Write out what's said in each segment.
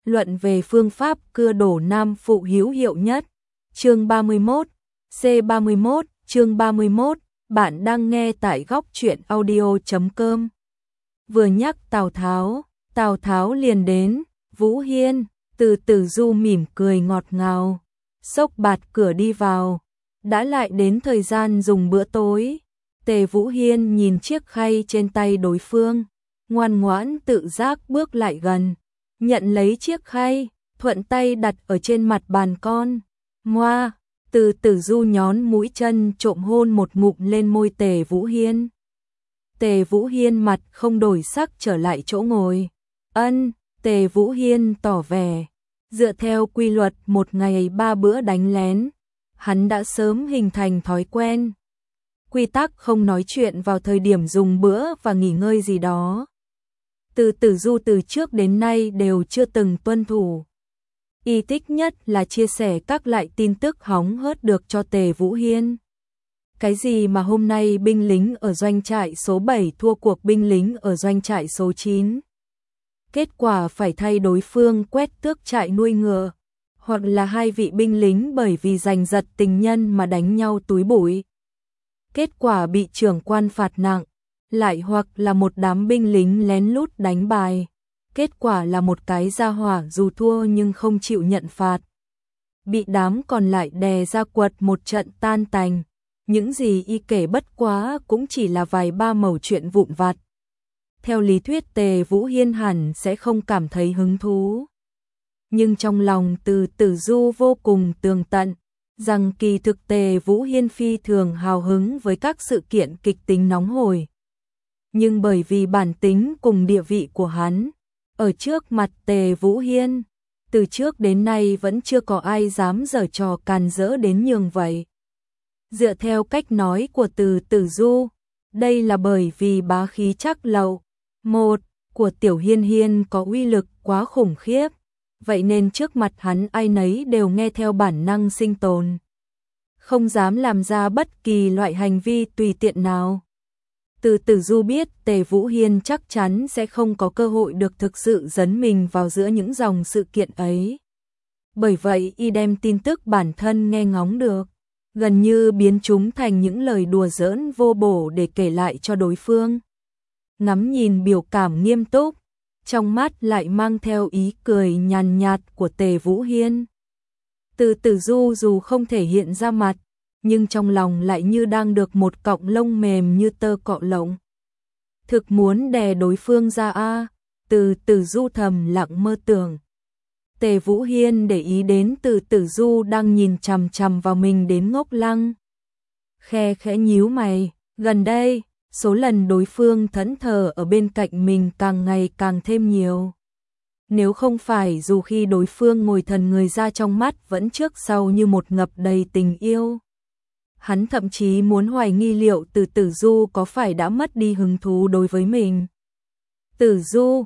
luận về phương pháp cưa đổ nam phụ hữu hiệu nhất. Chương 31, C31, chương 31, bạn đang nghe tại góc truyện audio.com. Vừa nhắc Tào Tháo liền đến, Vũ Hiên, từ Tử Du mỉm cười ngọt ngào, xốc bạt cửa đi vào, đã lại đến thời gian dùng bữa tối. Tề Vũ Hiên nhìn chiếc khay trên tay đối phương, ngoan ngoãn tự giác bước lại gần, nhận lấy chiếc khay, thuận tay đặt ở trên mặt bàn con. Moa, từ Tử Du nhón mũi chân trộm hôn một ngụm lên môi Tề Vũ Hiên. Tề Vũ Hiên mặt không đổi sắc trở lại chỗ ngồi. Ân, Tề Vũ Hiên tỏ vẻ, dựa theo quy luật một ngày 3 bữa đánh lén, hắn đã sớm hình thành thói quen. Quy tắc không nói chuyện vào thời điểm dùng bữa và nghỉ ngơi gì đó. Từ Tử Du từ trước đến nay đều chưa từng tuân thủ. Y thích nhất là chia sẻ các loại tin tức hóng hớt được cho Tề Vũ Hiên. Cái gì mà hôm nay binh lính ở doanh trại số 7 thua cuộc binh lính ở doanh trại số 9. Kết quả phải thay đối phương quét tước trại nuôi ngựa. Hoặc là hai vị binh lính bởi vì giành giật tình nhân mà đánh nhau túi bụi. Kết quả bị trưởng quan phạt nặng. Lại hoặc là một đám binh lính lén lút đánh bài. Kết quả là một cái gia hỏa dù thua nhưng không chịu nhận phạt. Bị đám còn lại đè ra quật một trận tan tành. Những gì y kể bất quá cũng chỉ là vài ba mẩu chuyện vụn vặt. Theo lý thuyết Tề Vũ Hiên hẳn sẽ không cảm thấy hứng thú. Nhưng trong lòng từ Tử Du vô cùng tường tận, rằng kỳ thực Tề Vũ Hiên phi thường hào hứng với các sự kiện kịch tính nóng hổi. Nhưng bởi vì bản tính cùng địa vị của hắn, ở trước mặt Tề Vũ Hiên, từ trước đến nay vẫn chưa có ai dám giở trò càn rỡ đến nhường vậy. Dựa theo cách nói của từ Tử Du, đây là bởi vì bá khí chắc lậu, một, của Tiểu Hiên Hiên có uy lực quá khủng khiếp, vậy nên trước mặt hắn ai nấy đều nghe theo bản năng sinh tồn. Không dám làm ra bất kỳ loại hành vi tùy tiện nào. Từ Tử Du biết Tề Vũ Hiên chắc chắn sẽ không có cơ hội được thực sự dấn mình vào giữa những dòng sự kiện ấy. Bởi vậy y đem tin tức bản thân nghe ngóng được, gần như biến chúng thành những lời đùa giỡn vô bổ để kể lại cho đối phương. Ngắm nhìn biểu cảm nghiêm túc, trong mắt lại mang theo ý cười nhàn nhạt của Tề Vũ Hiên. Từ Tử Du dù không thể hiện ra mặt, nhưng trong lòng lại như đang được một cọng lông mềm như tơ cọ lộng. Thực muốn đè đối phương ra a, từ Tử Du thầm lặng mơ tưởng. Tề Vũ Hiên để ý đến từ Tử Du đang nhìn chằm chằm vào mình đến ngốc lăng. Khe khẽ nhíu mày, gần đây, số lần đối phương thẫn thờ ở bên cạnh mình càng ngày càng thêm nhiều. Nếu không phải dù khi đối phương ngồi thần người ra trong mắt vẫn trước sau như một ngập đầy tình yêu. Hắn thậm chí muốn hoài nghi liệu từ Tử Du có phải đã mất đi hứng thú đối với mình. từ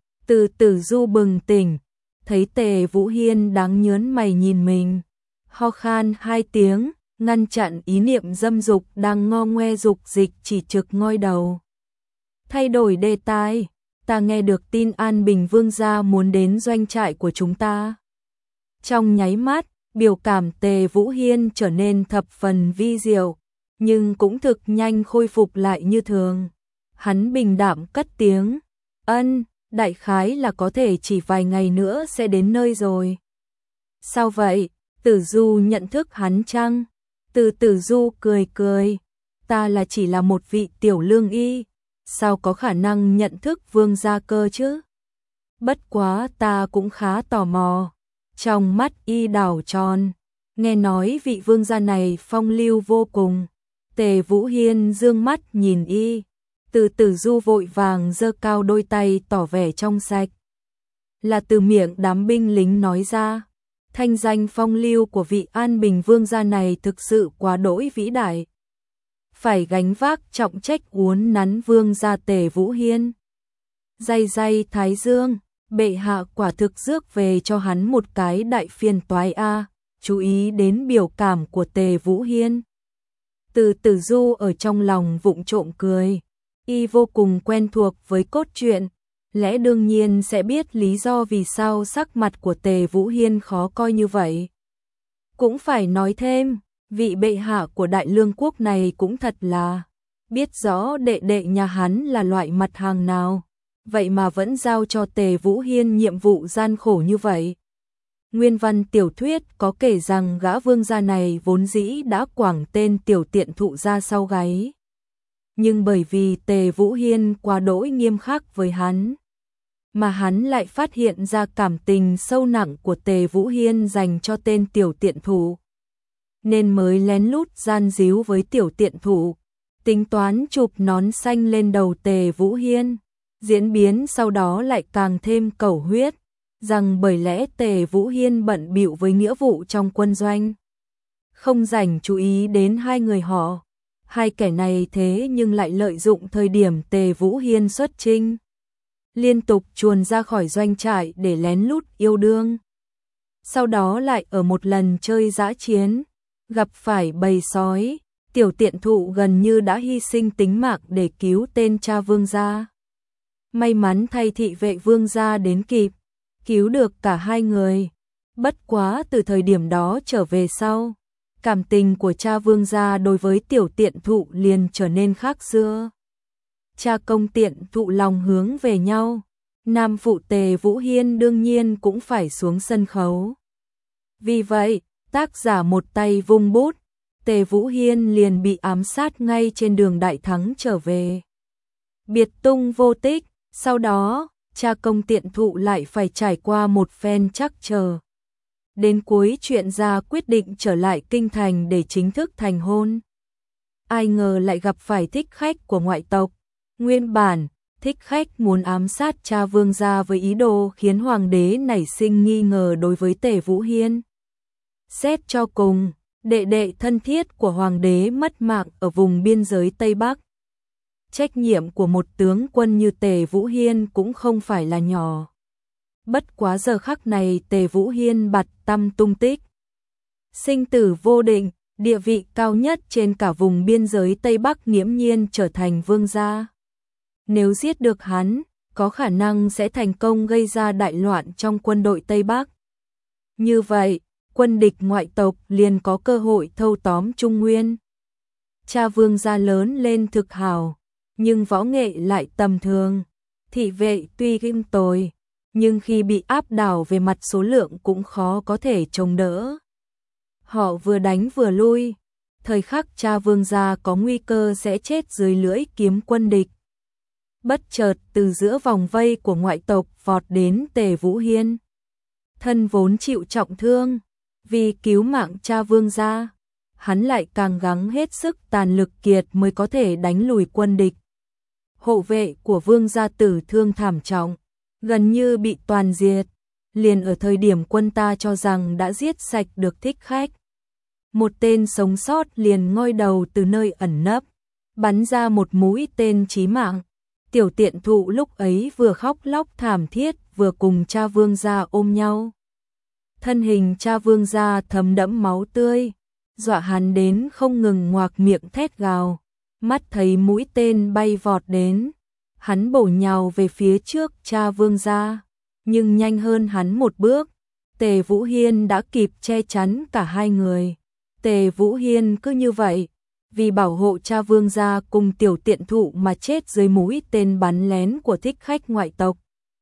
Tử Du bừng tỉnh, thấy Tề Vũ Hiên đáng nhớn mày nhìn mình, ho khan 2 tiếng, ngăn chặn ý niệm dâm dục đang ngo ngoe dục dịch chỉ trực ngoi đầu. Thay đổi đề tài, ta nghe được tin An Bình Vương gia muốn đến doanh trại của chúng ta. Trong nháy mắt, biểu cảm Tề Vũ Hiên trở nên thập phần vi diệu, nhưng cũng thực nhanh khôi phục lại như thường. Hắn bình đạm cất tiếng, ân, đại khái là có thể chỉ vài ngày nữa sẽ đến nơi rồi. Sao vậy? Tử Du nhận thức hắn chăng? Từ Tử Du cười cười, ta là chỉ là một vị tiểu lương y, sao có khả năng nhận thức vương gia cơ chứ? Bất quá ta cũng khá tò mò. Trong mắt y đảo tròn, nghe nói vị vương gia này phong lưu vô cùng. Tề Vũ Hiên dương mắt nhìn y, từ Tử Du vội vàng giơ cao đôi tay tỏ vẻ trong sạch. Là từ miệng đám binh lính nói ra, thanh danh phong lưu của vị An Bình Vương gia này thực sự quá đỗi vĩ đại. Phải gánh vác trọng trách uốn nắn vương gia Tề Vũ Hiên. Day day thái dương, bệ hạ quả thực rước về cho hắn một cái đại phiền toái a. Chú ý đến biểu cảm của Tề Vũ Hiên. Từ Tử Du ở trong lòng vụng trộm cười, y vô cùng quen thuộc với cốt truyện, lẽ đương nhiên sẽ biết lý do vì sao sắc mặt của Tề Vũ Hiên khó coi như vậy. Cũng phải nói thêm, vị bệ hạ của Đại Lương quốc này cũng thật là biết rõ đệ đệ nhà hắn là loại mặt hàng nào, vậy mà vẫn giao cho Tề Vũ Hiên nhiệm vụ gian khổ như vậy. Nguyên văn tiểu thuyết có kể rằng gã vương gia này vốn dĩ đã quẳng tên tiểu tiện thụ ra sau gáy. Nhưng bởi vì Tề Vũ Hiên quá đỗi nghiêm khắc với hắn, mà hắn lại phát hiện ra cảm tình sâu nặng của Tề Vũ Hiên dành cho tên tiểu tiện thụ, nên mới lén lút gian díu với tiểu tiện thụ, tính toán chụp nón xanh lên đầu Tề Vũ Hiên. Diễn biến sau đó lại càng thêm cầu huyết, rằng bởi lẽ Tề Vũ Hiên bận bịu với nghĩa vụ trong quân doanh, không dành chú ý đến hai người họ. Hai kẻ này thế nhưng lại lợi dụng thời điểm Tề Vũ Hiên xuất chinh, liên tục chuồn ra khỏi doanh trại để lén lút yêu đương. Sau đó lại ở một lần chơi dã chiến, gặp phải bầy sói, tiểu tiện thụ gần như đã hy sinh tính mạng để cứu tên cha vương gia. May mắn thay thị vệ vương gia đến kịp, cứu được cả hai người. Bất quá từ thời điểm đó trở về sau, cảm tình của cha vương gia đối với tiểu tiện thụ liền trở nên khác xưa. Cha công tiện thụ lòng hướng về nhau, nam phụ Tề Vũ Hiên đương nhiên cũng phải xuống sân khấu. Vì vậy, tác giả một tay vung bút, Tề Vũ Hiên liền bị ám sát ngay trên đường đại thắng trở về. Biệt tung vô tích, sau đó, cha công tiện thụ lại phải trải qua một phen trắc trở. Đến cuối chuyện ra quyết định trở lại kinh thành để chính thức thành hôn. Ai ngờ lại gặp phải thích khách của ngoại tộc. Nguyên bản, thích khách muốn ám sát cha vương gia với ý đồ khiến hoàng đế nảy sinh nghi ngờ đối với Tề Vũ Hiên. Xét cho cùng, đệ đệ thân thiết của hoàng đế mất mạng ở vùng biên giới Tây Bắc. Trách nhiệm của một tướng quân như Tề Vũ Hiên cũng không phải là nhỏ. Bất quá giờ khắc này Tề Vũ Hiên bặt tăm tung tích. Sinh tử vô định, địa vị cao nhất trên cả vùng biên giới Tây Bắc nghiễm nhiên trở thành vương gia. Nếu giết được hắn, có khả năng sẽ thành công gây ra đại loạn trong quân đội Tây Bắc. Như vậy, quân địch ngoại tộc liền có cơ hội thâu tóm Trung Nguyên. Cha vương gia lớn lên thực hào, nhưng võ nghệ lại tầm thường. Thị vệ tuy kinh tồi, nhưng khi bị áp đảo về mặt số lượng cũng khó có thể chống đỡ. Họ vừa đánh vừa lui, thời khắc cha vương gia có nguy cơ sẽ chết dưới lưỡi kiếm quân địch. Bất chợt từ giữa vòng vây của ngoại tộc vọt đến Tề Vũ Hiên. Thân vốn chịu trọng thương, vì cứu mạng cha vương gia, hắn lại càng gắng hết sức tàn lực kiệt mới có thể đánh lùi quân địch. Hộ vệ của vương gia tử thương thảm trọng, gần như bị toàn diệt, liền ở thời điểm quân ta cho rằng đã giết sạch được thích khách. Một tên sống sót liền ngoi đầu từ nơi ẩn nấp, bắn ra một mũi tên chí mạng. Tiểu tiện thụ lúc ấy vừa khóc lóc thảm thiết vừa cùng cha vương gia ôm nhau. Thân hình cha vương gia thấm đẫm máu tươi, dọa hắn đến không ngừng ngoạc miệng thét gào. Mắt thấy mũi tên bay vọt đến, hắn bổ nhào về phía trước cha vương gia, nhưng nhanh hơn hắn một bước, Tề Vũ Hiên đã kịp che chắn cả hai người. Tề Vũ Hiên cứ như vậy, vì bảo hộ cha vương gia cùng tiểu tiện thụ mà chết dưới mũi tên bắn lén của thích khách ngoại tộc.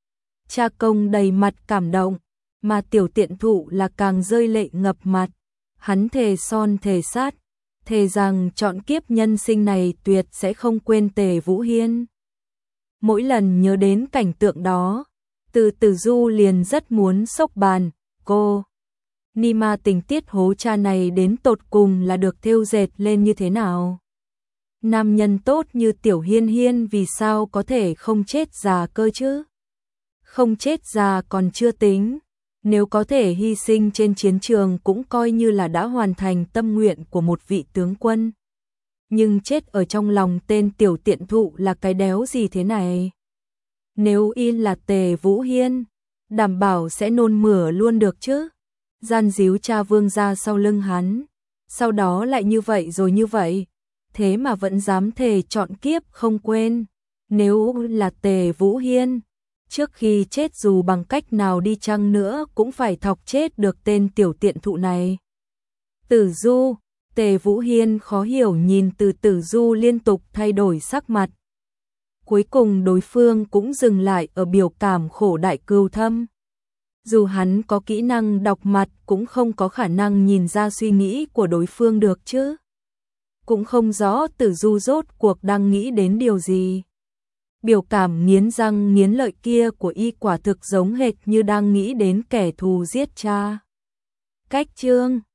Cha công đầy mặt cảm động, mà tiểu tiện thụ là càng rơi lệ ngập mặt. Hắn thề son thề sát, thề rằng chọn kiếp nhân sinh này tuyệt sẽ không quên Tề Vũ Hiên. Mỗi lần nhớ đến cảnh tượng đó, Từ Tử Du liền rất muốn xốc bàn. Cô Nima tình tiết hố cha này đến tột cùng là được thêu dệt lên như thế nào? Nam nhân tốt như Tiểu Hiên Hiên vì sao có thể không chết già cơ chứ? Không chết già còn chưa tính, nếu có thể hy sinh trên chiến trường cũng coi như là đã hoàn thành tâm nguyện của một vị tướng quân. Nhưng chết ở trong lòng tên tiểu tiện thụ là cái đéo gì thế này? Nếu in là Tề Vũ Hiên, đảm bảo sẽ nôn mửa luôn được chứ. Gian díu cha vương gia sau lưng hắn, sau đó lại như vậy rồi như vậy, thế mà vẫn dám thề chọn kiếp không quên. Nếu là Tề Vũ Hiên, trước khi chết dù bằng cách nào đi chăng nữa cũng phải thọc chết được tên tiểu tiện thụ này. Tử Du, Tề Vũ Hiên khó hiểu nhìn từ Tử Du liên tục thay đổi sắc mặt. Cuối cùng đối phương cũng dừng lại ở biểu cảm khổ đại cừu thâm. Dù hắn có kỹ năng đọc mặt cũng không có khả năng nhìn ra suy nghĩ của đối phương được chứ. Cũng không rõ Tử Du rốt cuộc đang nghĩ đến điều gì. Biểu cảm nghiến răng nghiến lợi kia của y quả thực giống hệt như đang nghĩ đến kẻ thù giết cha. Cách chương